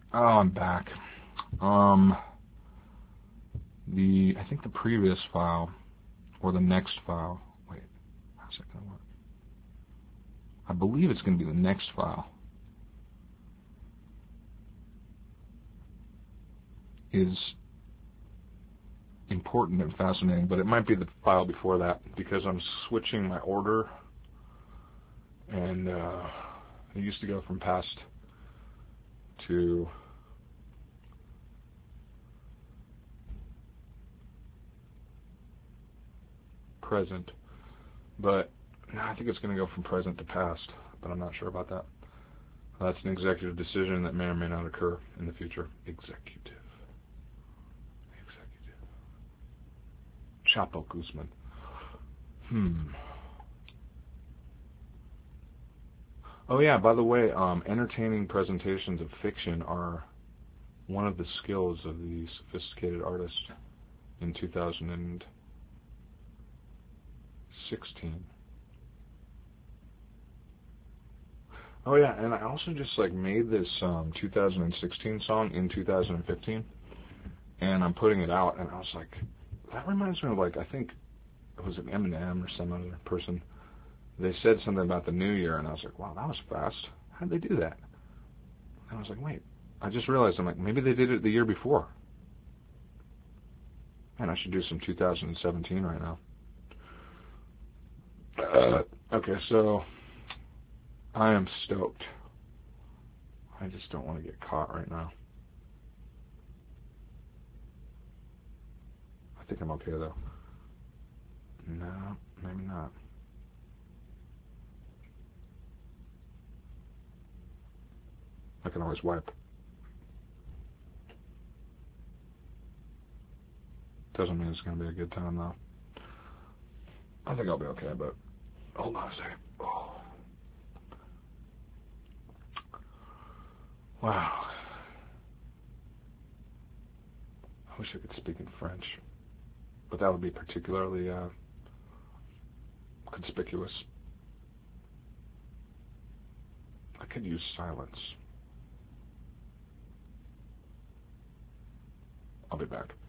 Oh, I'm back. I think the previous file, or the next file, wait, how's that going to work? I believe it's going to be the next file, is important and fascinating, but it might be the file before that, because I'm switching my order, and it used to go from past to present, but no, I think it's going to go from present to past, but I'm not sure about that. That's an executive decision that may or may not occur in the future. Executive. Chapo Guzman. Oh yeah, by the way, entertaining presentations of fiction are one of the skills of the sophisticated artist in 2016. Oh yeah, and I also just made this 2016 song in 2015, and I'm putting it out, and I was like, that reminds me of I think it was an Eminem or some other person. They said something about the new year, and I was like, wow, that was fast. How'd they do that? And I was like, wait, I just realized, I'm like, maybe they did it the year before. Man, I should do some 2017 right now. Okay, so I am stoked. I just don't want to get caught right now. I think I'm okay, though. No, maybe not. I can always wipe. Doesn't mean it's going to be a good time, though. I think I'll be okay, but hold on a second. Oh. Wow. I wish I could speak in French, but that would be particularly conspicuous. I could use silence. I'll be back.